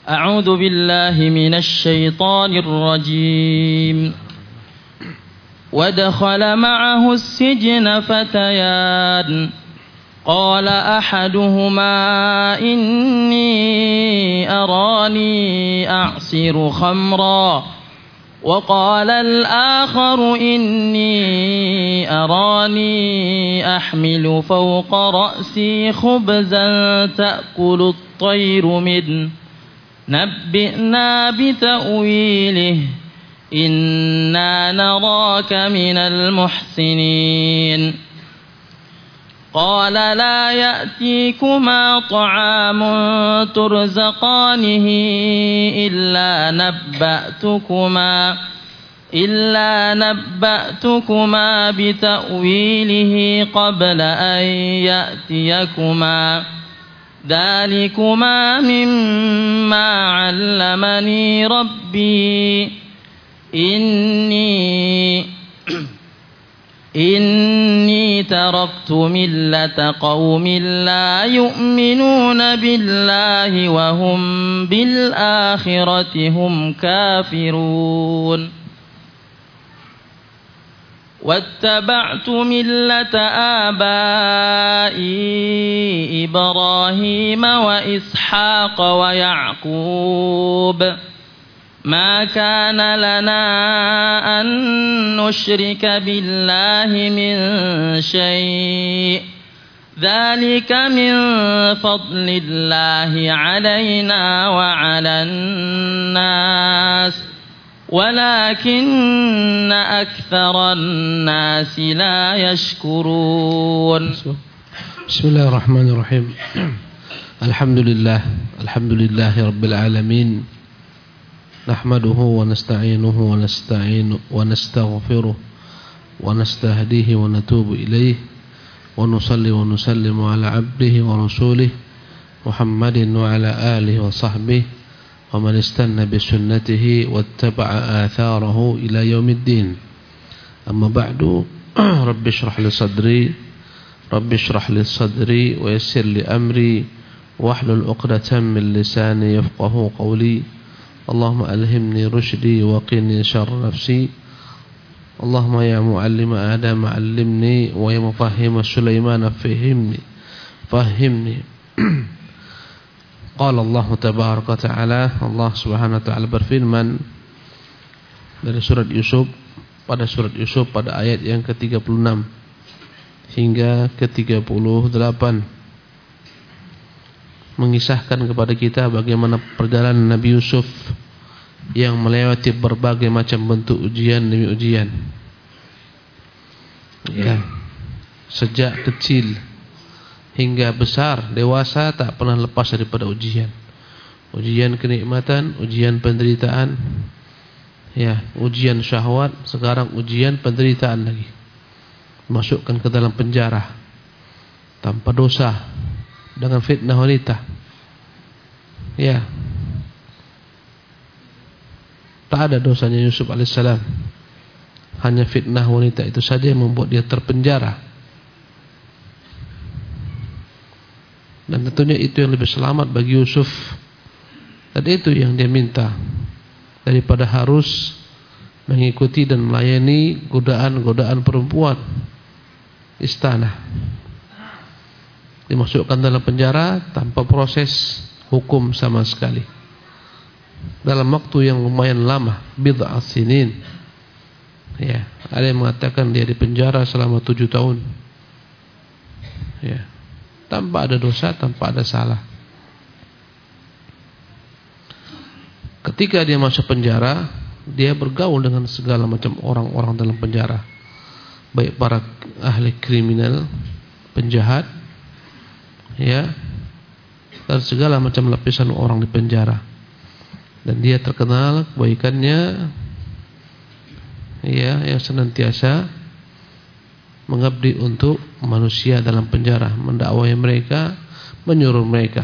أعوذ بالله من الشيطان الرجيم ودخل معه السجن فتيان قال أحدهما إني أراني أعصر خمرا وقال الآخر إني أراني أحمل فوق رأسي خبزا تأكل الطير منه نبئنا بتأويله إنا نراك من المحسنين قال لا يأتيكما طعام ترزقانه إلا نبأتكما بتأويله قبل أن يأتيكما ذلكما مما علمني ربي إني تركت ملة قوم لا يؤمنون بالله وهم بالآخرة هم كافرون واتبعت ملة آبائي إبراهيم وإسحاق ويعقوب ما كان لنا أن نشرك بالله من شيء ذلك من فضل الله علينا وعلى الناس ولكن أكثر الناس لا يشكرون. بسم الله الرحمن الرحيم. الحمد لله رب العالمين نحمده ونستعينه ونستغفره ونستهديه ونتوب إليه ونصلي ونسلم على عبده ورسوله محمد وعلى آله وصحبه ومن استنى بسنته واتبع آثاره إلى يوم الدين. أما بعد رب اشرح لي صدري ويسر لي أمري واحلل عقدة من لساني يفقه قولي. اللهم ألهمني رشدي وقني شر نفسي. اللهم يا معلم آدم علمني ويا مفهم سليمان فهمني. Qala Allah tabaraka ta'ala, Allah subhanahu wa ta'ala berfirman dari surat Yusuf pada ayat yang ke-36 hingga ke-38, mengisahkan kepada kita bagaimana perjalanan Nabi Yusuf yang melewati berbagai macam bentuk ujian demi ujian. Ya, sejak kecil hingga besar, dewasa, tak pernah lepas daripada ujian. Ujian kenikmatan, ujian penderitaan, ya, ujian syahwat, sekarang ujian penderitaan lagi. Masukkan ke dalam penjara tanpa dosa dengan fitnah wanita. Ya, tak ada dosanya Yusuf alaihissalam, hanya fitnah wanita itu saja yang membuat dia terpenjara. Dan tentunya itu yang lebih selamat bagi Yusuf. Dan itu yang dia minta, daripada harus mengikuti dan melayani godaan-godaan perempuan istana. Dimasukkan dalam penjara tanpa proses hukum sama sekali, dalam waktu yang lumayan lama, bid'ah sinin. Ya, ada yang mengatakan dia di penjara selama 7 tahun. Ya, tanpa ada dosa, tanpa ada salah. Ketika dia masuk penjara, dia bergaul dengan segala macam orang-orang dalam penjara, baik para ahli kriminal, penjahat, ya, dan segala macam lapisan orang di penjara. Dan dia terkenal kebaikannya, ya, yang senantiasa mengabdi untuk manusia dalam penjara, mendakwai mereka, menyuruh mereka.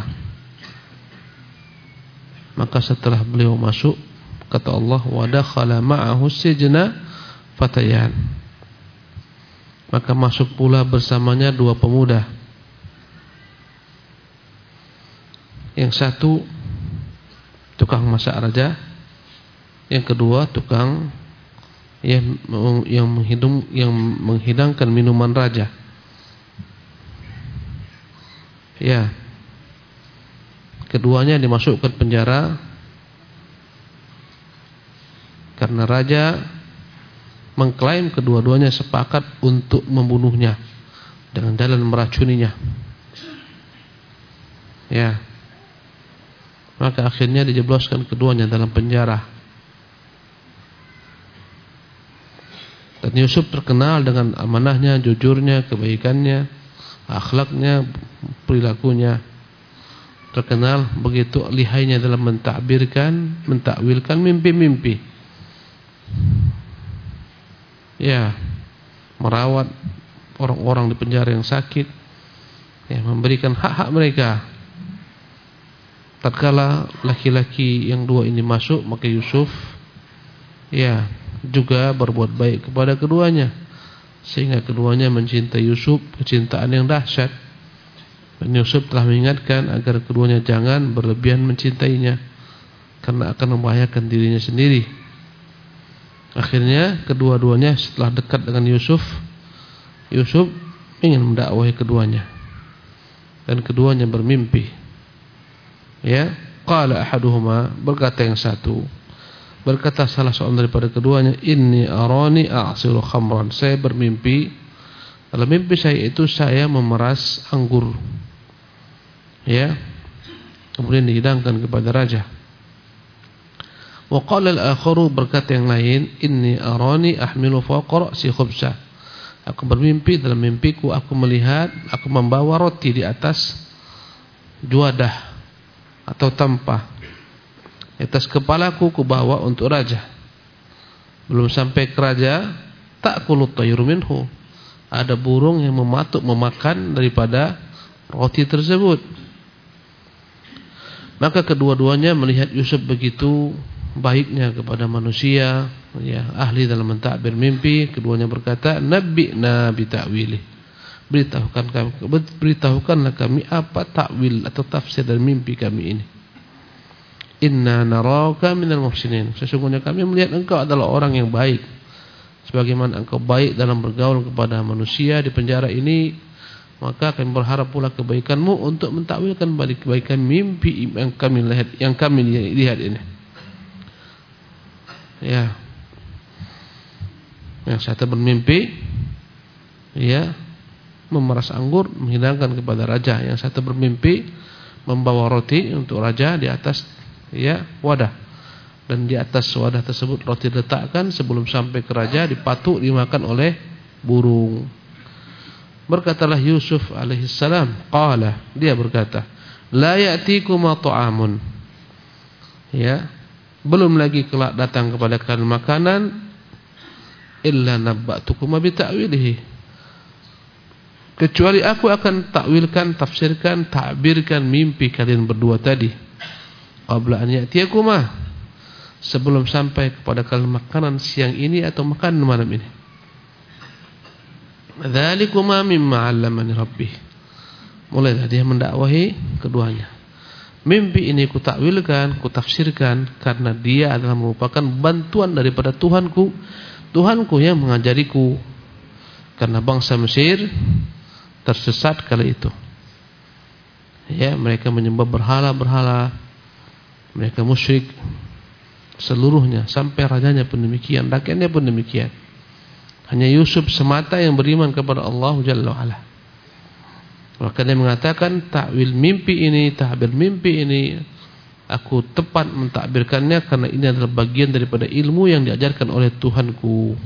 Maka setelah beliau masuk, kata Allah, wa dakhala ma'ahu sijna fatayan. Maka masuk pula bersamanya 2 pemuda. Yang satu tukang masak raja. Yang kedua tukang yang menghidangkan minuman raja. Ya. Keduanya dimasukkan penjara karena raja mengklaim kedua-duanya sepakat untuk membunuhnya dengan jalan meracuninya. Ya. Maka akhirnya dijebloskan keduanya dalam penjara. Dan Yusuf terkenal dengan amanahnya, jujurnya, kebaikannya, akhlaknya, perilakunya. Terkenal begitu lihainya dalam mentakwilkan mimpi-mimpi. Ya, merawat orang-orang di penjara yang sakit, ya, memberikan hak-hak mereka. Tatkala laki-laki yang dua ini masuk, maka Yusuf ya juga berbuat baik kepada keduanya, sehingga keduanya mencintai Yusuf kecintaan yang dahsyat. Dan Yusuf telah mengingatkan agar keduanya jangan berlebihan mencintainya, karena akan membahayakan dirinya sendiri. Akhirnya kedua-duanya setelah dekat dengan Yusuf ingin mendakwahi keduanya, dan keduanya bermimpi. Ya, qala ahaduhuma, berkata yang satu, berkata salah seorang daripada keduanya, inni arani a'siru khamran, saya bermimpi, dalam mimpi saya itu saya memeras anggur. Ya, kemudian dihidangkan kepada raja. Wa qala al-akharu, berkata yang lain, inni arani ahmilu fawqa ra'si khubsa, aku bermimpi, dalam mimpiku aku melihat aku membawa roti di atas juadah atau tampah, di atas kepalaku kubawa untuk raja. Belum sampai ke raja, ta'kulut tayru minhu, ada burung yang memakan daripada roti tersebut. Maka kedua-duanya melihat Yusuf begitu baiknya kepada manusia, ya, ahli dalam mentadbir mimpi. Keduanya berkata, nabbi'na bi ta'wili, beritahukanlah kami apa takwil atau tafsir dari mimpi kami ini. Inna naraka minal muhsinin, sesungguhnya kami melihat engkau adalah orang yang baik, sebagaimana engkau baik dalam bergaul kepada manusia di penjara ini, maka kami berharap pula kebaikanmu untuk mentakwilkan balik kebaikan mimpi yang kami lihat ini. Ya, yang satu bermimpi, ya, memeras anggur menghidangkan kepada raja. Yang satu bermimpi membawa roti untuk raja di atas, ya, wadah, dan di atas wadah tersebut roti diletakkan, sebelum sampai ke raja dipatuk dimakan oleh burung. Berkatalah Yusuf alaihissalam, qala, dia berkata, la ya'tikuma ta'amun, ya, belum lagi kelak datang kepada kalian makanan, illa nabba'tukuma bi ta'wilihi, kecuali aku akan takwilkan, tafsirkan, takbirkan mimpi kalian berdua tadi. Qabla an ya'tiyakuma, sebelum sampai kepada kalian makanan siang ini atau makanan malam ini. Dzalikuma mimma 'allamani rabbi, mulailah dia mendakwahi keduanya. Mimpi ini kutakwilkan, kutafsirkan karena dia adalah merupakan bantuan daripada Tuhanku yang mengajariku, karena bangsa Mesir tersesat kala itu. Ya, mereka menyembah berhala-berhala, mereka musyrik seluruhnya, sampai rajanya pun demikian, rakyatnya pun demikian. Hanya Yusuf semata yang beriman kepada Allah Jalla wa'ala. Maka dia mengatakan, takwil mimpi ini, tahbir mimpi ini, aku tepat mentakbirkannya karena ini adalah bagian daripada ilmu yang diajarkan oleh Tuhanku,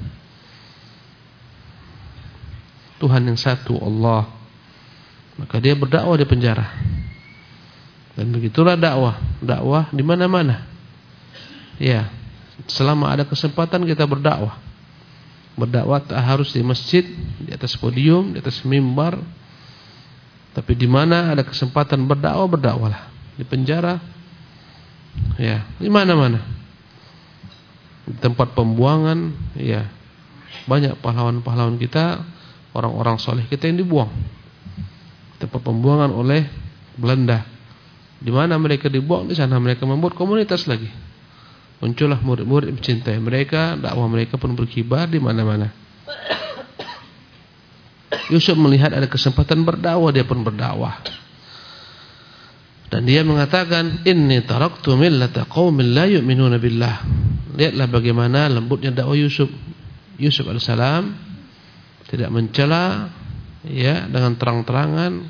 Tuhan yang satu, Allah. Maka dia berdakwah di penjara. Dan begitulah dakwah di mana-mana. Ya, selama ada kesempatan kita berdakwah. Berdakwah tak harus di masjid, di atas podium, di atas mimbar, tapi di mana ada kesempatan berdakwah, berdakwahlah. Di penjara, ya, di mana-mana. Di tempat pembuangan, ya, banyak pahlawan-pahlawan kita, orang-orang soleh kita yang dibuang. Tempat pembuangan oleh Belanda, Di mana mereka dibuang, di sana mereka membuat komunitas lagi. Muncullah murid-murid mencintai mereka, dakwah mereka pun berkibar di mana-mana. Yusuf melihat ada kesempatan berdakwah, dia pun berdakwah. Dan dia mengatakan, inni taraktu millata qaumin la yu'minuna billah. Lihatlah bagaimana lembutnya dakwah Yusuf. Yusuf alaihissalam tidak mencela, ya, dengan terang-terangan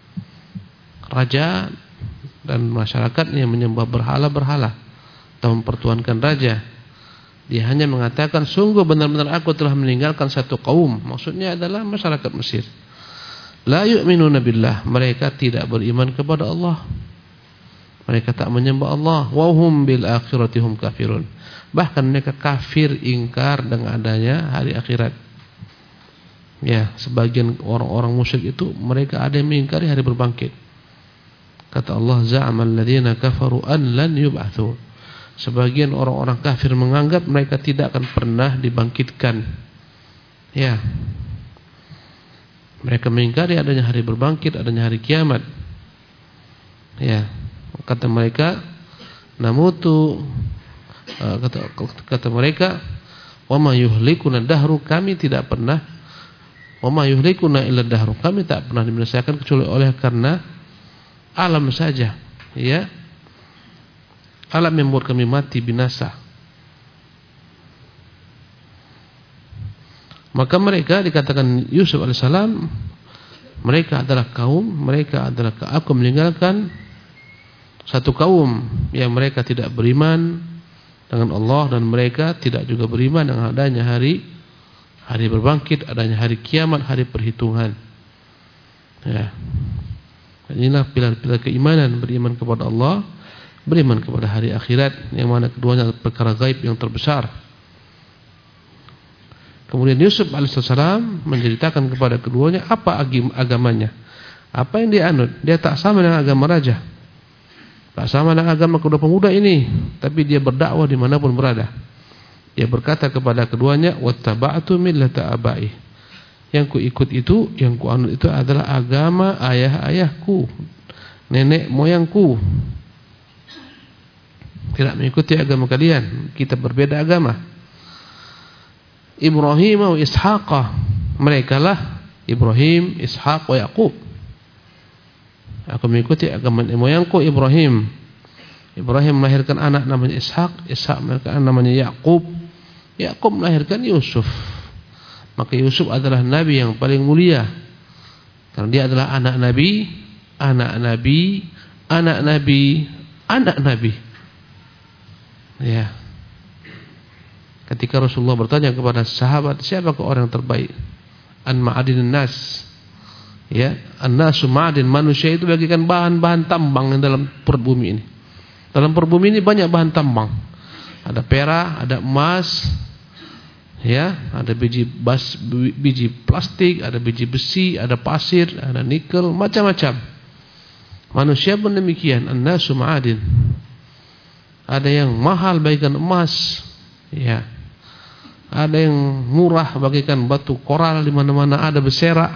raja dan masyarakatnya menyembah berhala-berhala atau mempertuhankan raja. Dia hanya mengatakan, sungguh benar-benar aku telah meninggalkan satu kaum. Maksudnya adalah masyarakat Mesir. La yu'minuna billah, mereka tidak beriman kepada Allah. Mereka tak menyembah Allah. Wa hum bil akhirati hum kafirun. Bahkan mereka kafir, ingkar dengan adanya hari akhirat. Ya, sebagian orang-orang musyrik itu mereka ada yang mengingkari hari berbangkit. Kata Allah, za'amal ladzina kafaru an lan yub'atsu. Sebagian orang-orang kafir menganggap mereka tidak akan pernah dibangkitkan. Ya. Mereka mengingkari adanya hari berbangkit, adanya hari kiamat. Ya. Kata mereka, namutu, kata mereka, wa ma yuhlikuna dahru, kami tidak pernah, wa ma yuhlikuna illa dahru, kami tak pernah dibinasakan kecuali oleh karena alam saja, ya. Alam yang membuat kami mati, binasa. Maka mereka dikatakan Yusuf alaihissalam, mereka adalah kaum, aku meninggalkan satu kaum yang mereka tidak beriman dengan Allah, dan mereka tidak juga beriman dengan adanya hari berbangkit, adanya hari kiamat, hari perhitungan. Ya. Inilah pilar-pilar keimanan, beriman kepada Allah, beriman kepada hari akhirat, yang mana keduanya perkara gaib yang terbesar. Kemudian Yusuf alaihissalam menceritakan kepada keduanya apa agamanya, apa yang dia anut. Dia tak sama dengan agama raja, tak sama dengan agama kedua pemuda ini, tapi dia berdakwah dimanapun berada. Dia berkata kepada keduanya, wattaba'tu millata abai. Yang ku ikut itu, yang ku anut itu adalah agama ayah-ayahku, nenek moyangku. Tidak mengikuti agama kalian. Kita berbeda agama. Ibrahim wa Ishaq, mereka lah Ibrahim, Ishaq wa Yaqub. Aku mengikuti agama moyangku Ibrahim. Ibrahim melahirkan anak namanya Ishaq, Ishaq melahirkan anak namanya Yaqub, Yaqub melahirkan Yusuf. Maka Yusuf adalah nabi yang paling mulia, karena dia adalah anak nabi, anak nabi, anak nabi, anak nabi. Ya. Ketika Rasulullah bertanya kepada sahabat, siapakah orang terbaik? An ma'adinin nas. Ya, an-nasu ma'adin, manusia itu bagikan bahan-bahan tambang yang dalam perut bumi ini. Dalam perut bumi ini banyak bahan tambang. Ada perak, ada emas, ya, ada biji plastik, ada biji besi, ada pasir, ada nikel, macam-macam. Manusia pun demikian, an-nasu ma'adin. Ada yang mahal bagikan emas, ya. Ada yang murah bagikan batu koral, di mana-mana ada berserakan.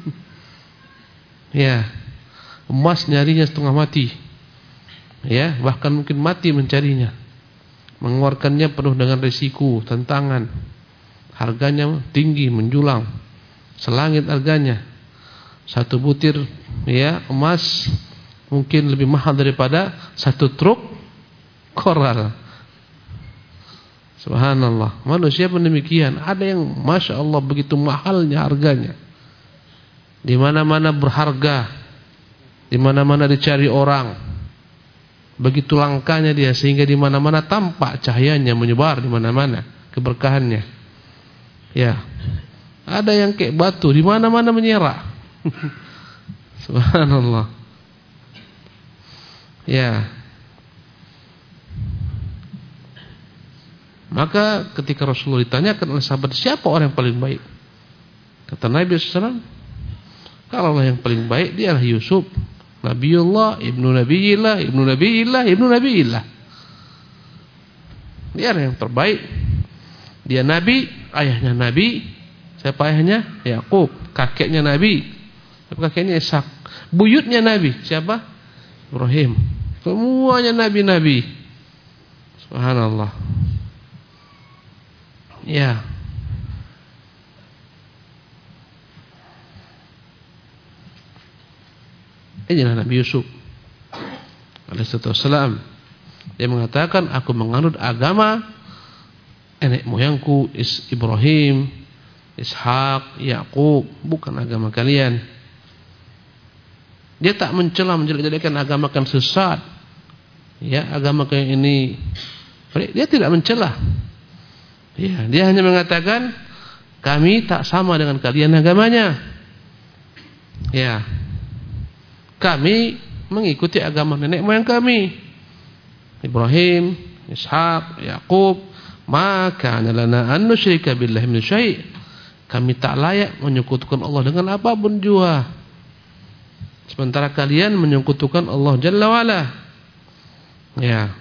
Ya. Emas nyarinya setengah mati. Ya, bahkan mungkin mati mencarinya. Mengeluarkannya penuh dengan risiko, tantangan. Harganya tinggi, menjulang. Selangit harganya. Satu butir, ya, emas mungkin lebih mahal daripada satu truk koral. Subhanallah. Manusia pun demikian. Ada yang Masya Allah begitu mahalnya harganya, di mana-mana berharga, di mana-mana dicari orang. Begitu langkanya dia, sehingga di mana-mana tampak cahayanya menyebar di mana-mana, keberkahannya. Ya. Ada yang kayak batu, di mana-mana menyerah. Subhanallah. Ya. Maka ketika Rasulullah ditanyakan oleh sahabat, siapa orang yang paling baik? Kata Nabi SAW, kalaulah yang paling baik dialah Yusuf, Nabiullah, ibnu Nabiillah, ibnu Nabiillah, ibnu Nabiillah. Dia yang terbaik. Dia Nabi, ayahnya Nabi. Siapa ayahnya? Yaqub. Kakeknya Nabi. Siapa kakeknya? Ishaq. Buyutnya Nabi. Siapa? Ibrahim. Semuanya nabi-nabi. Subhanallah. Ya. Inilah Nabi Yusuf alaihissalam. Dia mengatakan, aku menganut agama nenek moyangku Ibrahim, Ishak, Yakub, bukan agama kalian. Dia tak mencela menjelek-jelekan agama kan sesat. Ya, agama kayak ini. Dia tidak mencela. Ya, dia hanya mengatakan kami tak sama dengan kalian agamanya. Ya. Kami mengikuti agama nenek moyang kami. Ibrahim, Ishak, Yakub, maka lana an nusyrika billahi min syai'. Kami tak layak menyekutukan Allah dengan apapun jua. Sementara kalian menyekutukan Allah Jalla wa'ala. Ya.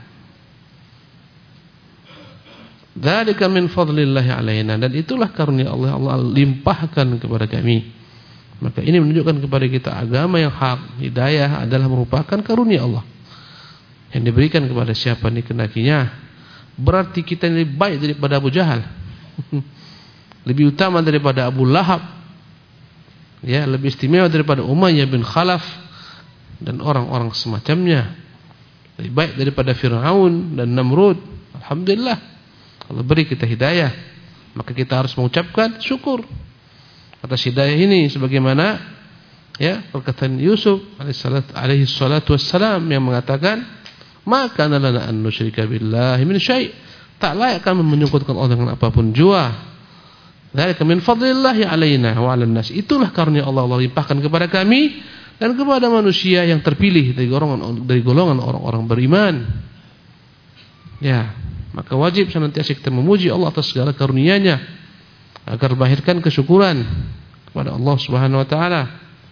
Dzalika min fadlillahi alaina, dan itulah karunia Allah limpahkan kepada kami. Maka ini menunjukkan kepada kita agama yang hak, hidayah adalah merupakan karunia Allah yang diberikan kepada siapa dikehendakinya. Berarti kita lebih baik daripada Abu Jahal, lebih utama daripada Abu Lahab, ya, lebih istimewa daripada Umayyah bin Khalaf dan orang-orang semacamnya, lebih baik daripada Fir'aun dan Namrud. Alhamdulillah, Allah beri kita hidayah, maka kita harus mengucapkan syukur atas hidayah ini, sebagaimana ya perkataan Yusuf alaihi salatu wassalam yang mengatakan, maka lana an nusyrika billahi min syai'. Tak layak kami menyekutukan Allah dengan apapun jua. Dzalika min fadlillahi alaina wa 'alan nas. Itulah karunia Allah limpahkan kepada kami dan kepada manusia yang terpilih dari golongan orang-orang beriman. Ya, maka wajib senantiasa kita memuji Allah atas segala karunia-Nya agar melahirkan kesyukuran kepada Allah Subhanahu wa taala.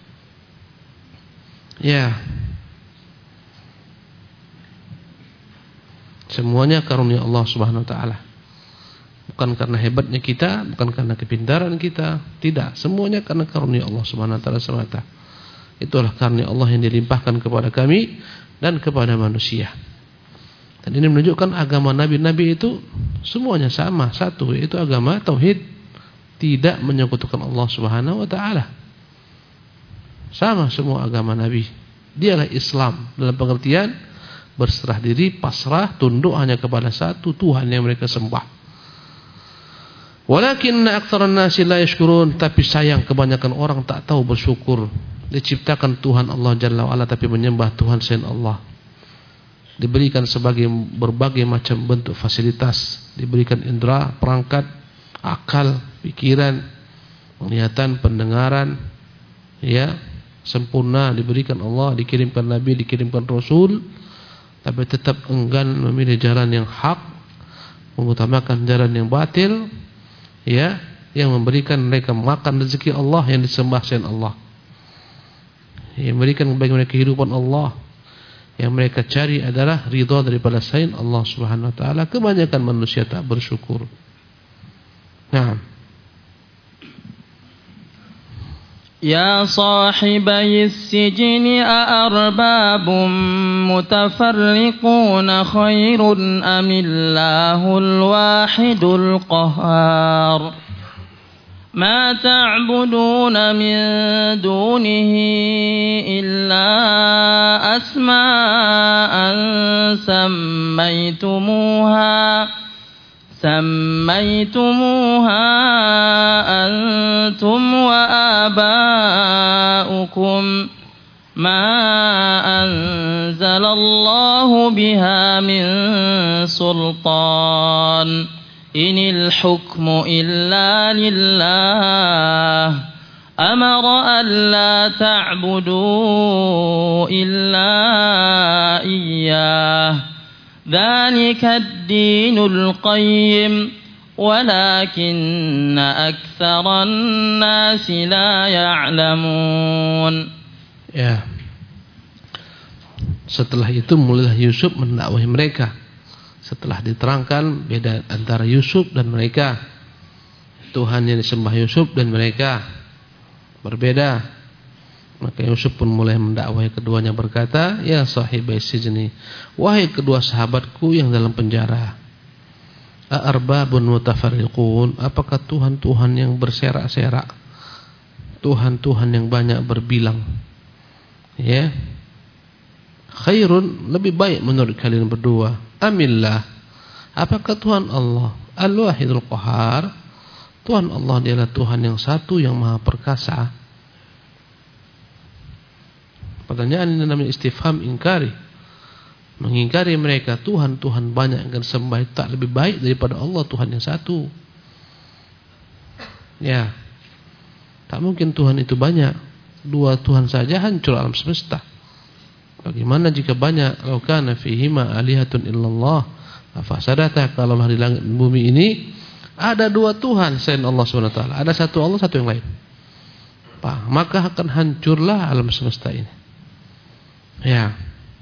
Ya. Semuanya karunia Allah Subhanahu wa taala. Bukan karena hebatnya kita, bukan karena kepintaran kita, tidak, semuanya karena karunia Allah Subhanahu wa taala semata. Itulah karunia Allah yang dilimpahkan kepada kami dan kepada manusia. Dan ini menunjukkan agama nabi-nabi itu semuanya sama, satu, yaitu agama tauhid, tidak menyekutukan Allah Subhanahu wa taala. Sama semua agama nabi. Dialah Islam dalam pengertian berserah diri, pasrah, tunduk hanya kepada satu Tuhan yang mereka sembah. Walakinna aktsaran nasi la yashkurun, tapi sayang kebanyakan orang tak tahu bersyukur. Diciptakan Tuhan Allah Jalla wa'ala tapi menyembah Tuhan selain Allah. Diberikan berbagai macam bentuk fasilitas, diberikan indera, perangkat, akal, pikiran, penglihatan, pendengaran, ya, sempurna diberikan Allah, dikirimkan Nabi, dikirimkan Rasul, tapi tetap enggan memilih jalan yang hak, mengutamakan jalan yang batil, ya, yang memberikan mereka makan rezeki Allah yang disembah selain Allah, yang memberikan bagi mereka kehidupan Allah, yang mereka cari adalah ridha daripada selain Allah Subhanahu wa taala. Kebanyakan manusia tak bersyukur. Nah, يا صاحبي السجن أأرباب متفرقون خير أم الله الواحد القهار ما تعبدون من دونه إلا أسماء سميتموها أنتم وآباؤكم ما أنزل الله بها من سلطان إن الحكم إلا لله أمر ألا تعبدوا إلا إياه ذلك الدين القيم ولكن أكثر الناس لا يعلمون. Ya. Setelah itu mulailah Yusuf mendakwahi mereka. Setelah diterangkan beda antara Yusuf dan mereka, Tuhan yang disembah Yusuf dan mereka berbeda. Maka Yusuf pun mulai mendakwahi keduanya berkata, "Ya sahibai sijni, wahai kedua sahabatku yang dalam penjara. A'arbabun mutafarriqun, apakah Tuhan-Tuhan yang berserak-serak? Tuhan-Tuhan yang banyak berbilang. Ya. Khairun, lebih baik menurut kalian berdua. Amillah, apakah Tuhan Allah Al-Wahidul Qahar? Tuhan Allah dialah Tuhan yang satu yang maha perkasa." Pertanyaan ini namanya istifham ingkari. Mengingkari mereka, Tuhan-Tuhan banyak yang sembah tak lebih baik daripada Allah Tuhan yang satu. Ya. Tak mungkin Tuhan itu banyak. Dua Tuhan saja hancur alam semesta. Bagaimana jika banyak? Law kana fihima alihatun illallah fasadata, kalau di langit dan bumi ini ada dua Tuhan selain Allah Subhanahu wa taala. Ada satu Allah, satu yang lain. Maka akan hancurlah alam semesta ini. Ya.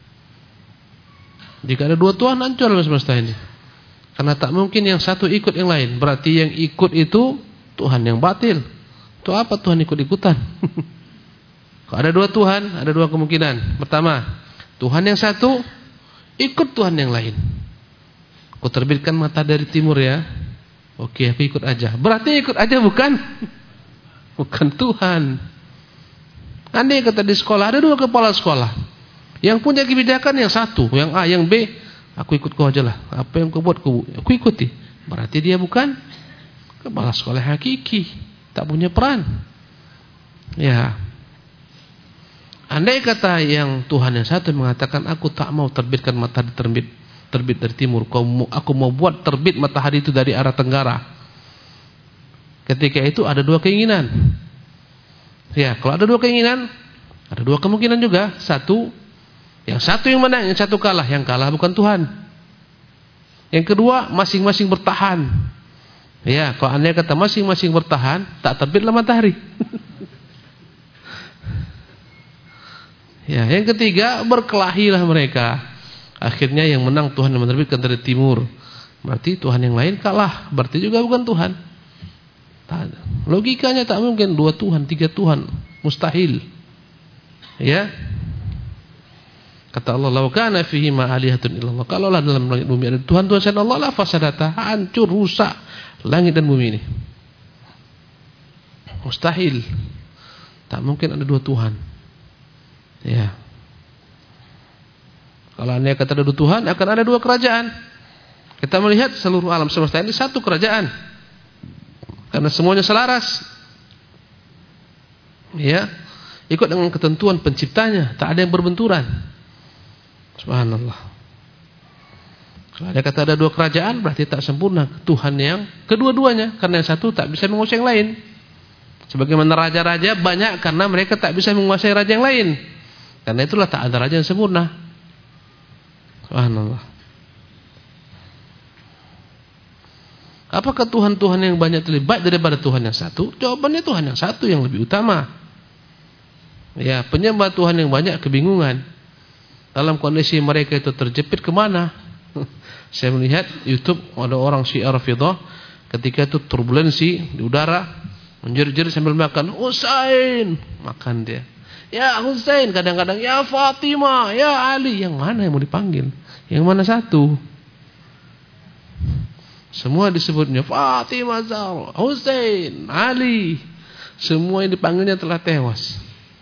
Jika ada dua Tuhan, hancur alam semesta ini. Karena tak mungkin yang satu ikut yang lain. Berarti yang ikut itu Tuhan yang batil. Itu apa Tuhan ikut-ikutan? Kalau ada dua Tuhan, ada dua kemungkinan. Pertama, Tuhan yang satu ikut Tuhan yang lain. Aku terbitkan mata dari timur ya. Oke, aku ikut aja. Berarti ikut aja bukan? Bukan Tuhan. Andai kata di sekolah ada dua kepala sekolah. Yang punya kebijakan yang satu, yang A, yang B, aku ikut kau aja lah. Apa yang kau buat aku ikuti. Berarti dia bukan kepala sekolah hakiki, tak punya peran. Ya. Andai kata yang Tuhan yang satu mengatakan, aku tak mau terbitkan matahari terbit dari timur, aku mau buat terbit matahari itu dari arah tenggara. Ketika itu ada dua keinginan. Ya, kalau ada dua keinginan, ada dua kemungkinan juga. Satu, yang satu yang menang, yang satu kalah. Yang kalah bukan Tuhan. Yang kedua, masing-masing bertahan. Ya, kalau Anda kata masing-masing bertahan, tak terbitlah matahari. Ya, yang ketiga, berkelahilah mereka. Akhirnya yang menang Tuhan yang menerbitkan dari timur. Berarti Tuhan yang lain kalah. Berarti juga bukan Tuhan. Logikanya tak mungkin dua Tuhan, tiga Tuhan. Mustahil. Ya. Kata Allah, "Law kana fihi ma alihatun illallah." Kalaulah dalam langit bumi ada Tuhan-Tuhan selain Allah, la fasadata, hancur, rusak langit dan bumi ini. Mustahil. Tak mungkin ada dua Tuhan. Ya. Kalau Anda kata ada dua Tuhan, akan ada dua kerajaan. Kita melihat seluruh alam semesta ini satu kerajaan. Karena semuanya selaras. Ya. Ikut dengan ketentuan penciptanya, tak ada yang berbenturan. Subhanallah. Kalau ada kata ada dua kerajaan, berarti tak sempurna Tuhan yang kedua-duanya. Karena yang satu tak bisa menguasai yang lain. Sebagaimana raja-raja banyak karena mereka tak bisa menguasai raja yang lain. Karena itulah tak ada raja yang sempurna. Subhanallah. Apakah Tuhan-Tuhan yang banyak lebih baik daripada Tuhan yang satu? Jawabannya Tuhan yang satu yang lebih utama. Ya, penyembah Tuhan yang banyak kebingungan. Dalam kondisi mereka itu terjepit kemana? Saya melihat YouTube ada orang Syiah Rafidah ketika itu turbulensi di udara, menjerit-jerit sambil makan. Husain, makan dia. Ya Husain, kadang-kadang ya Fatimah, ya Ali. Yang mana yang mau dipanggil? Yang mana satu? Semua disebutnya Fatimah, Zahra, Husain, Ali. Semua yang dipanggilnya telah tewas.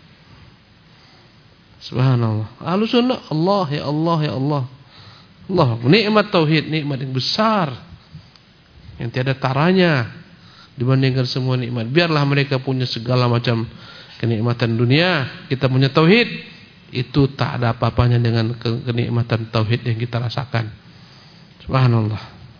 Subhanallah. Ahlus sunnah, Allah ya Allah ya Allah. Allah, nikmat tauhid, nikmat yang besar yang tiada taranya dibandingkan semua nikmat. Biarlah mereka punya segala macam kenikmatan dunia, kita punya tauhid, itu tak ada apa-apanya dengan kenikmatan tauhid yang kita rasakan. Subhanallah.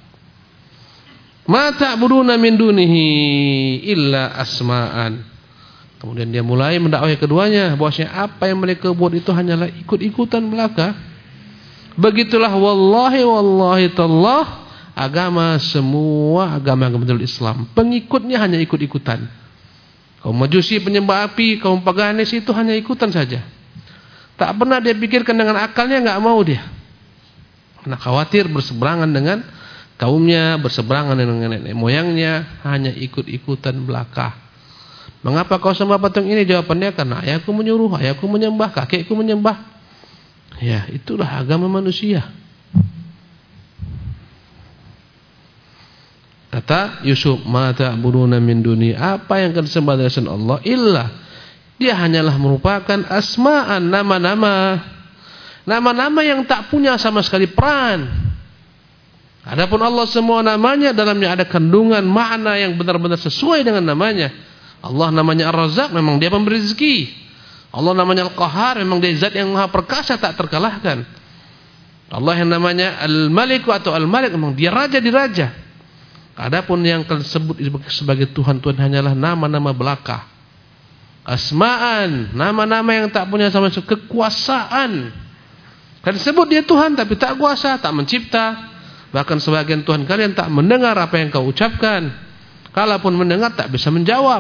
Ma ta'buduna min dunihi illa asma'an. Kemudian dia mulai mendakwai keduanya bahwasanya apa yang mereka buat itu hanyalah ikut-ikutan belaka. Begitulah wallahi tallah agama, semua agama Islam. Pengikutnya hanya ikut-ikutan. Kaum Majusi penyembah api, kaum paganis itu hanya ikutan saja. Tak pernah dia pikirkan dengan akalnya, enggak mau dia. Karena khawatir berseberangan dengan kaumnya, berseberangan dengan nenek moyangnya, hanya ikut-ikutan belaka. Mengapa kau sembah patung ini? Jawabannya karena ayahku menyuruh, ayahku menyembah, kakekku menyembah. Ya, itulah agama manusia. Kata Yusuf, ma ta'buduna min duni, apa yang akan disembah dari selain Allah illa, dia hanyalah merupakan asma'an, nama-nama. Nama-nama yang tak punya sama sekali peran. Adapun Allah semua namanya dalamnya ada kandungan makna yang benar-benar sesuai dengan namanya. Allah namanya Ar-Razzaq, memang dia pemberi rezeki. Allah namanya Al-Qahhar, memang dia zat yang maha perkasa tak terkalahkan. Allah yang namanya Al-Malik atau Al-Malik, memang dia raja di raja. Adapun yang disebut sebagai Tuhan-Tuhan hanyalah nama-nama belaka. Asma'an, nama-nama yang tak punya sama sekali kekuasaan. Kan disebut dia Tuhan tapi tak kuasa, tak mencipta. Bahkan sebagian Tuhan kalian tak mendengar apa yang kau ucapkan. Kalaupun mendengar tak bisa menjawab.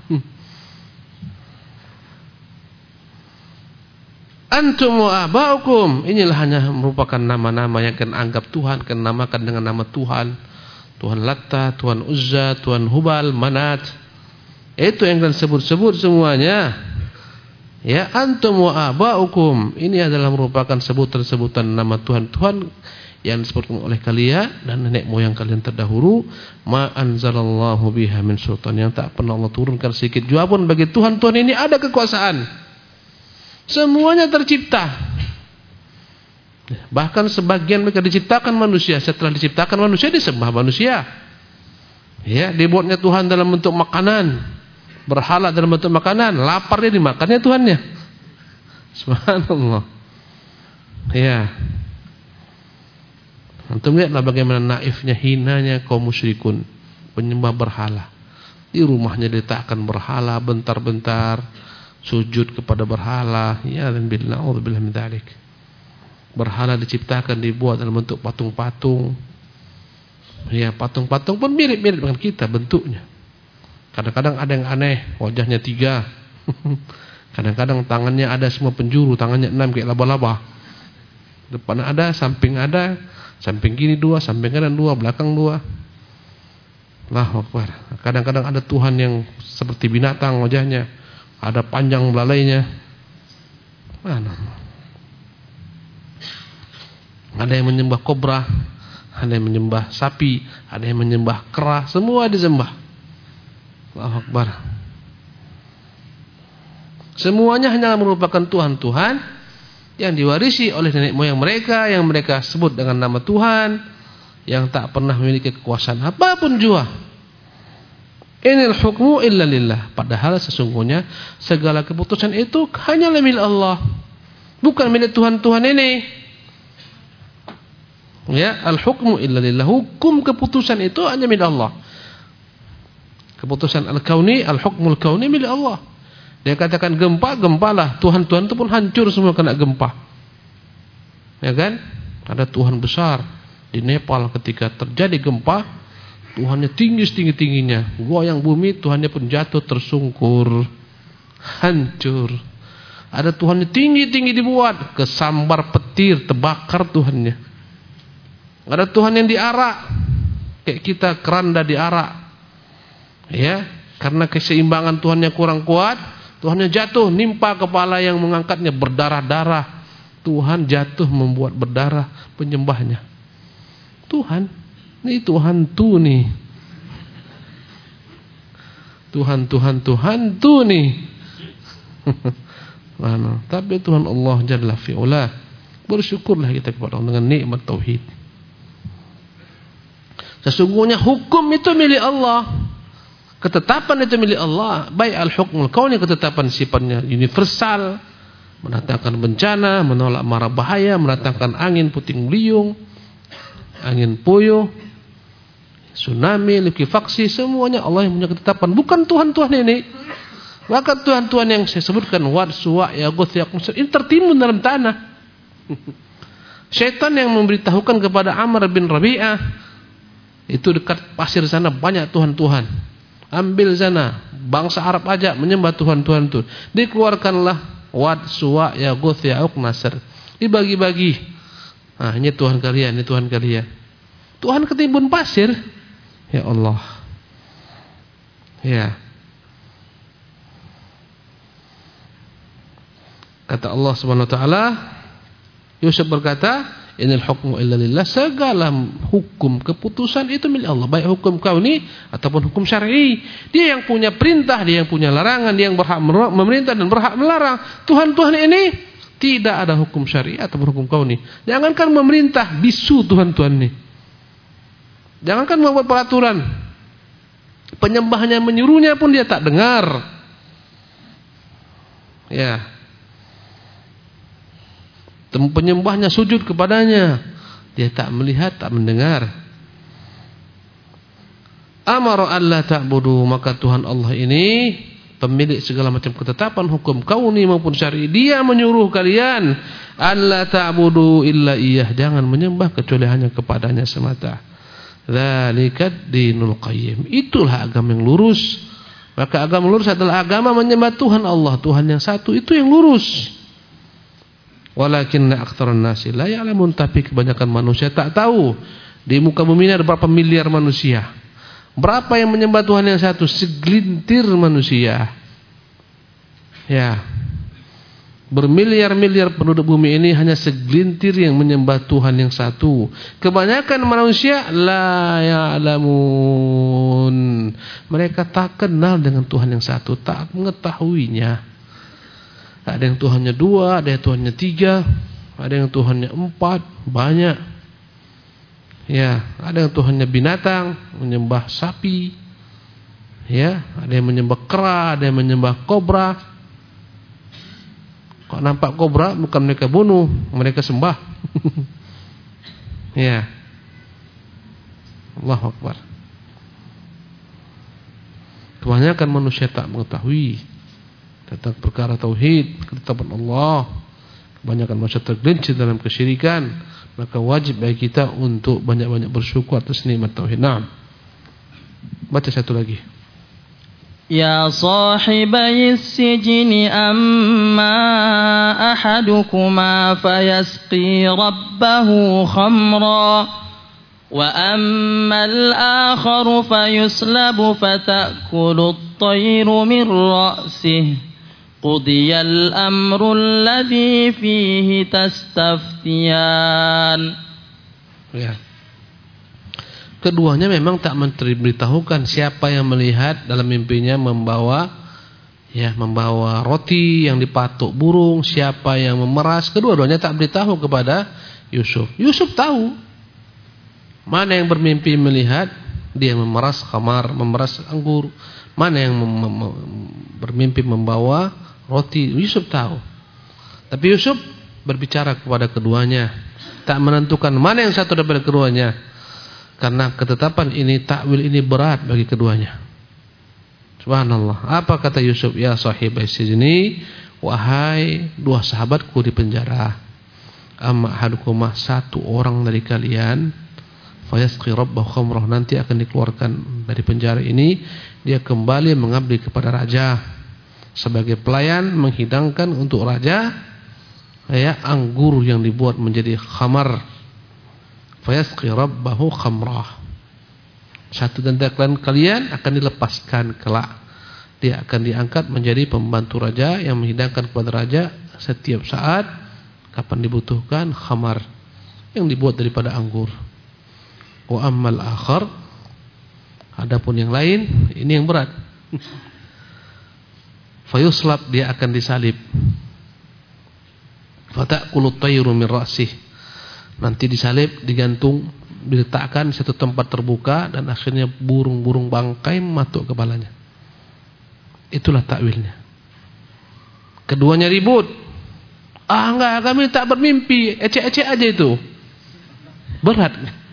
Antum wa abaukum, inilah hanya merupakan nama-nama yang akan anggap Tuhan, akan namakan dengan nama Tuhan. Tuhan Latta, Tuhan Uzza, Tuhan Hubal, Manat. Itu yang akan sebut-sebut semuanya. Ya, antum wa abaukum, ini adalah merupakan sebutan-sebutan nama Tuhan-Tuhan yang disebutkan oleh kalian dan nenek moyang kalian terdahulu. Ma anzalallahu biha min sultan, yang tak pernah Allah turunkan sedikit jua pun bagi Tuhan-Tuhan ini ada kekuasaan. Semuanya tercipta. Bahkan sebagian mereka diciptakan manusia, setelah diciptakan manusia disembah manusia. Ya, dibuatnya Tuhan dalam bentuk makanan, berhala dalam bentuk makanan, lapar dia dimakannya Tuhannya. Subhanallah. Ya. Antum lihatlah bagaimana naifnya, hinanya kaum musyrikun, penyembah berhala. Di rumahnya diletakkan berhala, bentar-bentar sujud kepada berhala. Ya, dan billah, auzubillahi min dzalik. Berhala diciptakan, dibuat dalam bentuk patung-patung. Ya, patung-patung pun mirip-mirip dengan kita bentuknya. Kadang-kadang ada yang aneh, wajahnya 3. Kadang-kadang tangannya ada semua penjuru, tangannya 6 kayak laba-laba. Depan ada, samping ada, samping kiri 2, samping kanan 2, belakang 2. Allahu Akbar. Kadang-kadang ada Tuhan yang seperti binatang wajahnya, ada panjang belalainya. Mana? Ada yang menyembah kobra, ada yang menyembah sapi, ada yang menyembah kera, semua disembah. Allahu Akbar. Semuanya hanya merupakan Tuhan-Tuhan yang diwarisi oleh nenek moyang mereka, yang mereka sebut dengan nama Tuhan, yang tak pernah memiliki kekuasaan apapun jua. Inil hukmu illa lillah. Padahal sesungguhnya segala keputusan itu hanyalah milik Allah, bukan milik Tuhan-Tuhan ini. Ya, al-hukmu illa lillah. Hukum keputusan itu hanya milik Allah. Keputusan al-kauni, al-hukmul kauni milik Allah. Dia katakan gempa, gempalah. Tuhan-Tuhan itu pun hancur semua kena gempa. Ya kan? Ada Tuhan besar di Nepal ketika terjadi gempa, Tuhannya tinggi-tingginya. Goyang bumi, Tuhannya pun jatuh tersungkur. Hancur. Ada Tuhannya tinggi-tinggi dibuat, kesambar petir, terbakar Tuhannya. Ada Tuhan yang diarak, kayak kita keranda diarak. Ya, karena keseimbangan Tuhannya kurang kuat, Tuhannya jatuh, nimpa kepala yang mengangkatnya, berdarah-darah. Tuhan jatuh membuat berdarah penyembahnya. Tuhan, ini Tuhan tu nih. Tuhan tu nih. Mana? Tapi Tuhan Allah Jalla fi'ula. Bersyukurlah kita kepada Allah dengan nikmat tauhid. Sesungguhnya hukum itu milik Allah, ketetapan itu milik Allah. Baik al-hukmul kauni, ketetapan sifatnya universal, mendatangkan bencana, menolak mara bahaya, mendatangkan angin puting beliung, angin puyuh, tsunami, likuifaksi, semuanya Allah yang punya ketetapan, bukan Tuhan-Tuhan ini. Maka Tuhan-Tuhan yang saya sebutkan, Wad, Suwa, Yaguth, Yaqub, ini tertimbun dalam tanah. Syaitan yang memberitahukan kepada Amr bin Rabi'ah, itu dekat pasir sana banyak Tuhan-Tuhan. Ambil sana, bangsa Arab aja menyembah Tuhan-Tuhan itu. Dikeluarkanlah Wad, Suwa, Yaguth, Ya'uq, Nasr. Dibagi-bagi. Nah, ini Tuhan kalian, ini Tuhan kalian. Tuhan ketimbun pasir. Ya Allah. Ya. Kata Allah Subhanahu wa taala, Yusuf berkata, "Inil hukmu illa lillah." Segala hukum keputusan itu milik Allah, baik hukum kauni ataupun hukum syar'i. Dia yang punya perintah, dia yang punya larangan, dia yang berhak memerintah dan berhak melarang. Tuhan-Tuhan ini tidak ada hukum syar'i ataupun hukum kauni. Jangankan memerintah, bisu Tuhan-Tuhan ini. Jangankan membuat peraturan, penyembahnya menyuruhnya pun dia tak dengar. Ya. Penyembahnya sujud kepadanya, dia tak melihat, tak mendengar. Amara alla ta'budu, maka Tuhan Allah ini pemilik segala macam ketetapan hukum kauni maupun syar'i. Dia menyuruh kalian alla ta'budu illa iyyah, jangan menyembah kecuali hanya kepadanya semata. Dzalikad dinul qayyim, itulah agama yang lurus. Maka agama lurus adalah agama menyembah Tuhan Allah, Tuhan yang satu, itu yang lurus. Walakinna aktsarun nasi la ya'lamun, tapi kebanyakan manusia tak tahu. Di muka bumi ini ada berapa miliar manusia? Berapa yang menyembah Tuhan yang satu? Segelintir manusia. Ya. Bermiliar-miliar penduduk bumi ini hanya segelintir yang menyembah Tuhan yang satu. Kebanyakan manusia la ya'lamun. Mereka tak kenal dengan Tuhan yang satu, tak mengetahuinya. Ada yang Tuhannya 2, ada yang Tuhannya 3, ada yang Tuhannya 4, banyak. Ya, ada yang Tuhannya binatang, menyembah sapi. Ya, ada yang menyembah kera, ada yang menyembah kobra. Kok nampak kobra bukan mereka bunuh, mereka sembah. Ya. Allahu Akbar. Kebanyakan manusia tak mengetahui tentang perkara tauhid, ketetapan Allah. Kebanyakan manusia tergelincir dalam kesyirikan. Maka wajib bagi kita untuk banyak-banyak bersyukur atas nikmat tauhid. Naam. Baca satu lagi. Ya sahibai sijni amma ahadukuma fayasqi rabbahu khamra wa ammal akharu fayuslabu fatakulu at-tayru min ra'sihi qudiyal amru alladhi fihi tastaftiyan. Ya. Keduanya memang tak memberitahukan siapa yang melihat dalam mimpinya membawa roti yang dipatuk burung, siapa yang memeras. Kedua-duanya tak beritahu kepada Yusuf. Yusuf tahu mana yang bermimpi melihat dia memeras khamar, memeras anggur, mana yang bermimpi membawa roti. Yusuf tahu. Tapi Yusuf berbicara kepada keduanya, tak menentukan mana yang satu daripada keduanya. Karena ketetapan ini, takwil ini berat bagi keduanya. Subhanallah. Apa kata Yusuf? Ya sahibai sijni, wahai dua sahabatku di penjara. Amma ahadukumah, satu orang dari kalian, fayasqi rabbahu khamrah, nanti akan dikeluarkan dari penjara ini, dia kembali mengabdi kepada raja sebagai pelayan, menghidangkan untuk raja anggur yang dibuat menjadi khamar. Fayasqi rabbahu khamrah. Satu dan kalian akan dilepaskan kelak. Dia akan diangkat menjadi pembantu raja yang menghidangkan kepada raja setiap saat kapan dibutuhkan khamar yang dibuat daripada anggur. Wa ammal akhar, adapun yang lain, ini yang berat. Fayuslab, dia akan disalib. Fataqulu at-tayru min ra'sihi, nanti disalib, digantung, diletakkan di satu tempat terbuka dan akhirnya burung-burung bangkai mematuk kepalanya. Itulah takwilnya. Keduanya ribut. Enggak, kami tak bermimpi, ecek-ecek aja itu. Berat.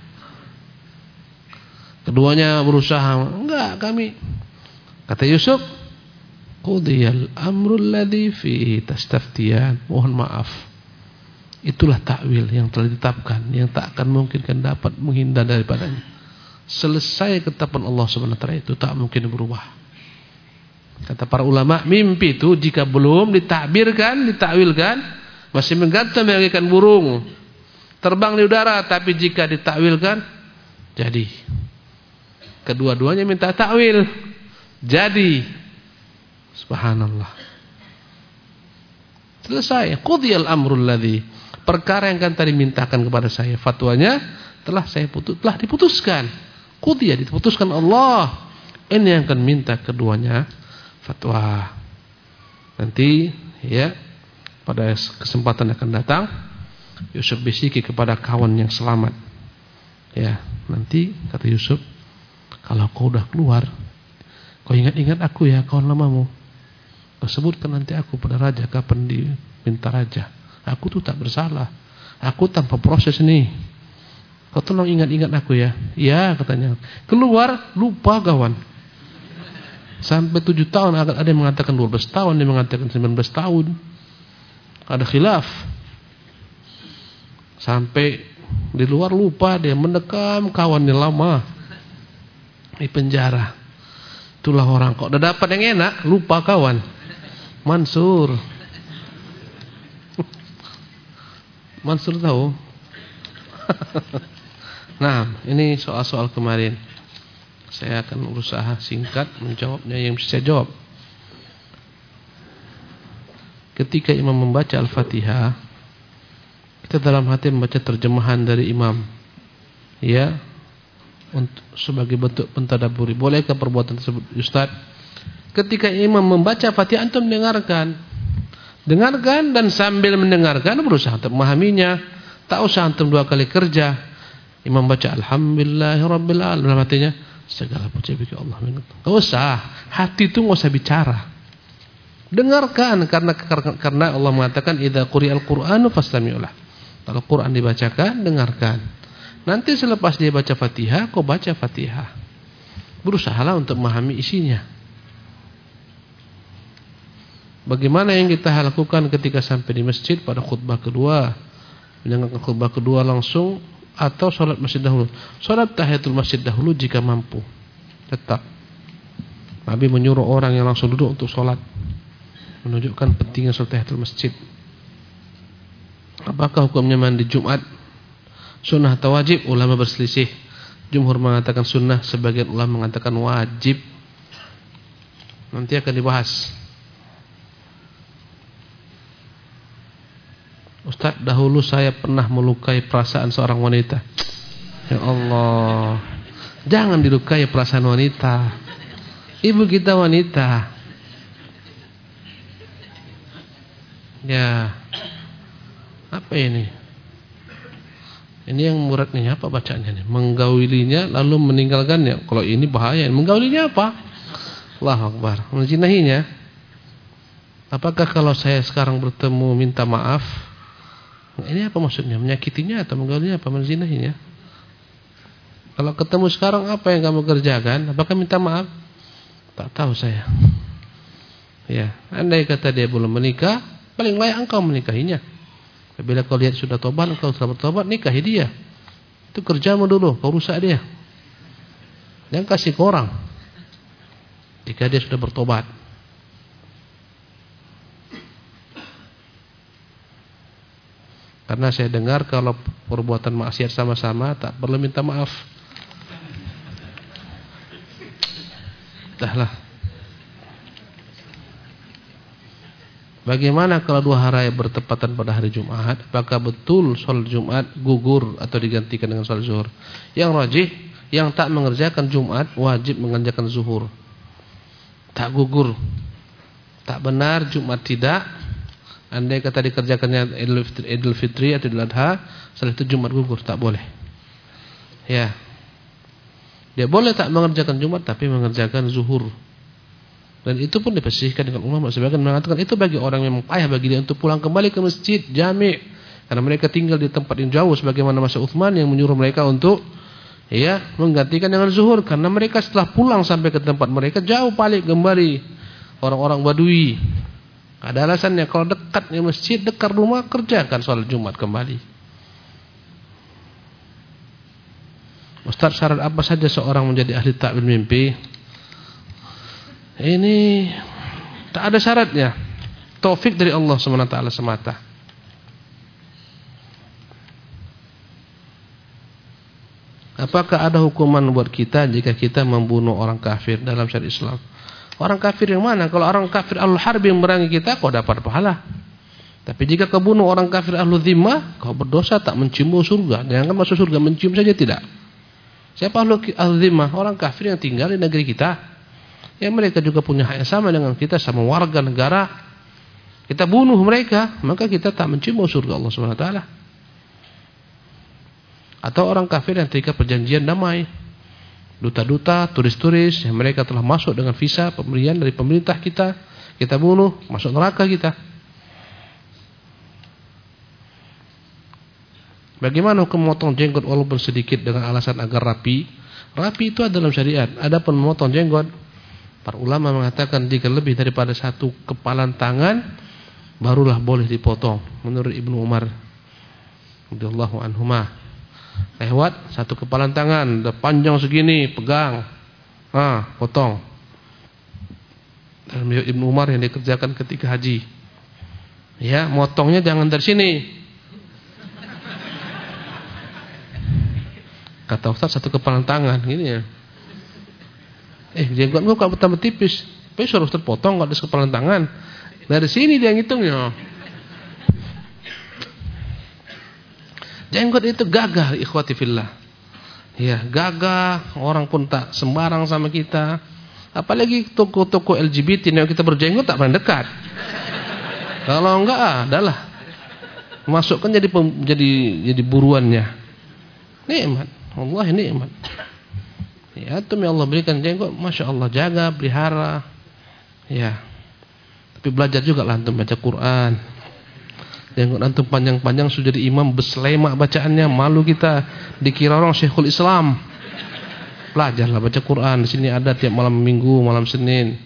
Keduanya berusaha, enggak kami. Kata Yusuf, qudiyal amrul ladzi fihi tastaftiyan. Mohon maaf. Itulah takwil yang telah ditetapkan, yang tak akan mungkin dapat menghindar daripadanya. Selesai ketetapan Allah Subhanahu wa taala itu tak mungkin berubah. Kata para ulama, mimpi itu jika belum ditakbirkan, ditakwilkan, masih menggantung bagaikan burung terbang di udara, tapi jika ditakwilkan jadi. Kedua-duanya minta takwil, jadi. Subhanallah. Selesai. Qudiyal amrul ladzi. Perkara yang kan tadi mintakan kepada saya, fatwanya telah diputuskan. Qudiyah, diputuskan Allah. Ini yang akan minta keduanya fatwa. Nanti ya pada kesempatan akan datang Yusuf bisiki kepada kawan yang selamat. Ya, nanti kata Yusuf, kalau kau udah keluar, kau ingat-ingat aku ya, kawan lamamu. Kau sebutkan nanti aku pada raja kapan diminta raja. Aku tuh tak bersalah. Aku tanpa proses nih. Kau tolong ingat-ingat aku ya. Ya katanya. Keluar lupa kawan. Sampai 7 tahun, ada yang mengatakan 12 tahun, ada yang mengatakan 19 tahun. Ada khilaf. Sampai di luar lupa dia, mendekam kawannya lama di penjara. Itulah orang kok udah dapat yang enak, lupa kawan. Mansur. Mansur tahu? Nah, ini soal-soal kemarin. Saya akan berusaha singkat menjawabnya yang bisa saya jawab. Ketika imam membaca Al-Fatihah, kita dalam hati membaca terjemahan dari imam. Ya, untuk sebagai bentuk pentadabburi. Bolehkah perbuatan tersebut, Ustaz? Ketika imam membaca Fatihah, antum dengarkan. Dengarkan dan sambil mendengarkan berusaha untuk memahaminya. Tak usah antum 2 kali kerja. Imam baca alhamdulillahirabbil alamin, dalam hatinya segala puji bagi Allah. Enggak usah, hati itu enggak usah bicara. Dengarkan karena Allah mengatakan idza quri'al qur'anu fastami'u lah. Kalau Quran dibacakan, dengarkan. Nanti selepas dia baca Fatihah, kau baca Fatihah. Berusahalah untuk memahami isinya. Bagaimana yang kita lakukan ketika sampai di masjid pada khutbah kedua? Mendengarkan khutbah kedua langsung atau sholat masjid dahulu? Sholat tahiyatul masjid dahulu jika mampu. Tetap Nabi menyuruh orang yang langsung duduk untuk sholat, menunjukkan pentingnya sholat tahiyatul masjid. Apakah hukumnya mandi Jumat sunnah atau wajib? Ulama berselisih. Jumhur mengatakan sunnah, sebagian ulama mengatakan wajib. Nanti akan dibahas. Ustaz, dahulu saya pernah melukai perasaan seorang wanita. Ya Allah, jangan dilukai perasaan wanita. Ibu kita wanita. Ya, apa ini? Ini yang muradnya apa bacaannya nih? Menggaulinya lalu meninggalkannya. Kalau ini bahaya. Menggaulinya apa? Allahu Akbar. Menzinahinya. Apakah kalau saya sekarang bertemu minta maaf? Ini apa maksudnya? Menyakitinya atau menggaulinya apa? Menzinahinya? Kalau ketemu sekarang apa yang kamu kerjakan? Apakah minta maaf? Tak tahu saya. Ya, andai kata dia belum menikah, paling layak engkau menikahinya. Bila kau lihat sudah tobat, engkau sudah bertobat, nikahi dia. Itu kerjamu dulu, kau rusak dia. Jangan kasih ke orang jika dia sudah bertobat. Karena saya dengar kalau perbuatan maksiat sama-sama tak perlu minta maaf. Dahlah. Bagaimana kalau 2 hari bertepatan pada hari Jumat? Apakah betul sholat Jumat gugur atau digantikan dengan sholat zuhur? Yang rajih, yang tak mengerjakan Jumat wajib mengerjakan zuhur. Tak gugur. Tak benar Jumat tidak. Andai kata dikerjakannya Idul Fitri atau Idul Adha, setelah itu Jumat gugur, tak boleh. Ya. Dia boleh tak mengerjakan Jumat tapi mengerjakan zuhur. Dan itu pun dipersihkan dengan ulama. Sebagian mengatakan itu bagi orang yang payah bagi dia untuk pulang kembali ke masjid jami', karena mereka tinggal di tempat yang jauh, sebagaimana masa Utsman yang menyuruh mereka untuk ya menggantikan dengan zuhur, karena mereka setelah pulang sampai ke tempat mereka jauh balik kembali. Orang-orang Badui. Ada alasannya, kalau dekatnya masjid, dekat rumah, kerjakan sholat Jumat kembali. Ustaz, syarat apa saja seorang menjadi ahli ta'wil mimpi? Ini tak ada syaratnya. Taufik dari Allah SWT semata. Apakah ada hukuman buat kita jika kita membunuh orang kafir dalam syariat Islam? Orang kafir yang mana? Kalau orang kafir al-harbi yang memerangi kita, kau dapat pahala. Tapi jika kau bunuh orang kafir ahlu dhimmah, kau berdosa tak mencium bau surga. Jangan masuk surga, mencium saja tidak. Siapa ahlu dhimmah? Orang kafir yang tinggal di negeri kita. Ya mereka juga punya hak yang sama dengan kita, sama warga negara. Kita bunuh mereka, maka kita tak mencium bau surga Allah Subhanahu wa taala. Atau orang kafir yang terikat perjanjian damai. Duta-duta, turis-turis yang mereka telah masuk dengan visa pemberian dari pemerintah kita bunuh, masuk neraka kita. Bagaimana hukum memotong jenggot walaupun sedikit dengan alasan agar rapi? Rapi itu adalah syariat. Adapun memotong jenggot, para ulama mengatakan jika lebih daripada satu kepalan tangan barulah boleh dipotong. Menurut Ibnu Umar radhiyallahu anhuma, lewat satu kepalan tangan, udah panjang segini, pegang, potong. Dan Ibnu Umar yang dikerjakan ketika haji. Ya, motongnya jangan dari sini. Kata Ustaz satu kepalan tangan gini ya. Jenggotmu kok tambah tipis. Tapi suruh Ustaz potong kalau ada kepalan tangan. Dari sini dia ngitungnya. Jenggot itu gagah ikhwati fillah. Ya, gagah, orang pun tak sembarang sama kita. Apalagi toko-toko LGBT yang kita berjenggot tak pernah dekat. Kalau enggak adalah masukkan jadi buruannya. Nikmat. Allah nikmat. Ya, antum ya Allah berikan jenggot, masya Allah jaga, pelihara. Ya. Tapi belajar juga lah antum baca Quran. Jenggot antum panjang-panjang sudah jadi imam beslemak bacaannya, malu kita dikira orang Syekhul Islam. Belajarlah baca Quran. Di sini ada tiap malam Minggu, malam Senin.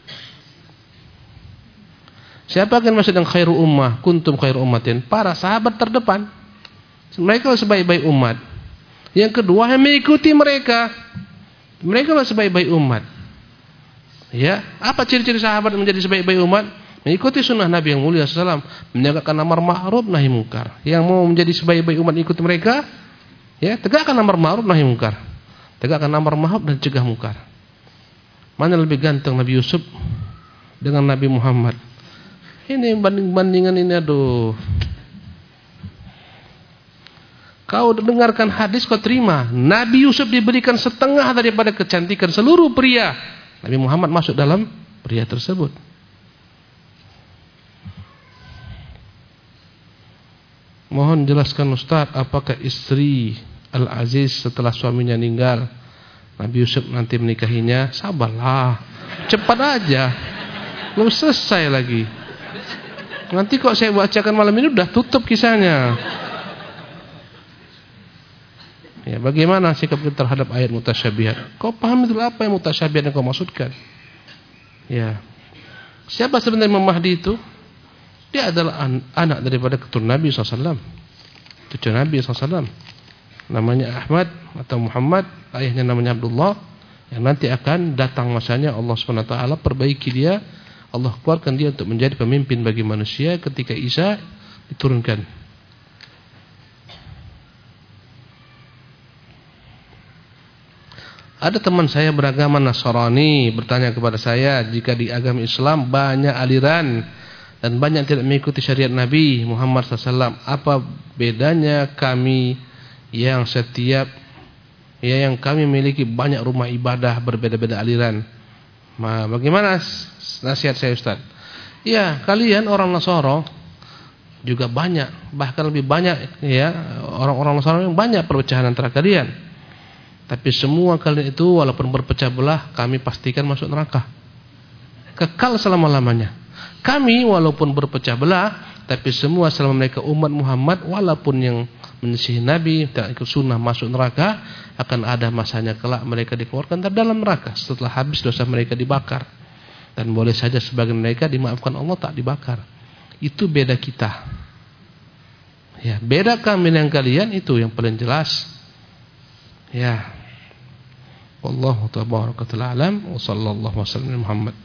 Siapa yang masuk dengan khairu ummah? Kuntum khairu ummatin. Para sahabat terdepan. Mereka sebaik-baik umat. Yang kedua yang mengikuti mereka. Mereka lah sebaik-baik umat. Ya, apa ciri-ciri sahabat menjadi sebaik-baik umat? Mengikuti sunnah Nabi yang mulia SAW, menegakkan amar ma'ruf nahi munkar. Yang mau menjadi sebaik-baik umat ikuti mereka, ya, tegakkan amar ma'ruf nahi munkar. Tegakkan amar ma'ruf dan cegah munkar. Mana lebih ganteng Nabi Yusuf dengan Nabi Muhammad? Ini banding-bandingan ini, aduh. Kau dengarkan hadis, kau terima. Nabi Yusuf diberikan setengah daripada kecantikan seluruh pria. Nabi Muhammad masuk dalam pria tersebut. Mohon jelaskan Ustaz, apakah istri Al-Aziz setelah suaminya meninggal, Nabi Yusuf nanti menikahinya? Sabarlah, cepat aja, belum selesai lagi. Nanti kok saya bacakan malam ini udah tutup kisahnya. Ya, bagaimana sikap kita terhadap ayat mutasyabihat? Kau paham itu apa yang mutasyabihat yang kau maksudkan? Ya. Siapa sebenarnya Imam Mahdi itu? Dia adalah anak daripada keturunan Nabi SAW. Cucu Nabi SAW. Namanya Ahmad atau Muhammad, ayahnya namanya Abdullah. Yang nanti akan datang masanya Allah SWT perbaiki dia. Allah keluarkan dia untuk menjadi pemimpin bagi manusia ketika Isa diturunkan. Ada teman saya beragama Nasrani bertanya kepada saya, jika di agama Islam banyak aliran dan banyak tidak mengikuti syariat Nabi Muhammad SAW, apa bedanya kami yang yang kami memiliki banyak rumah ibadah berbeda-beda aliran? Bagaimana nasihat saya Ustaz? Ya, kalian orang Nasoro juga banyak, bahkan lebih banyak ya, orang-orang Nasoro yang banyak perpecahan antara kalian. Tapi semua kalian itu walaupun berpecah belah, kami pastikan masuk neraka. Kekal selama-lamanya. Kami walaupun berpecah belah, tapi semua selama mereka umat Muhammad, walaupun yang menyisihi Nabi, tak ikut sunnah masuk neraka, akan ada masanya kelak mereka dikeluarkan dari dalam neraka setelah habis dosa mereka dibakar. Dan boleh saja sebagian mereka dimaafkan Allah, tak dibakar. Itu beda kita. Ya, beda kami dengan kalian itu yang paling jelas. Ya. Wallahu tabaraka ta'ala alam wa sallallahu wasallam Muhammad.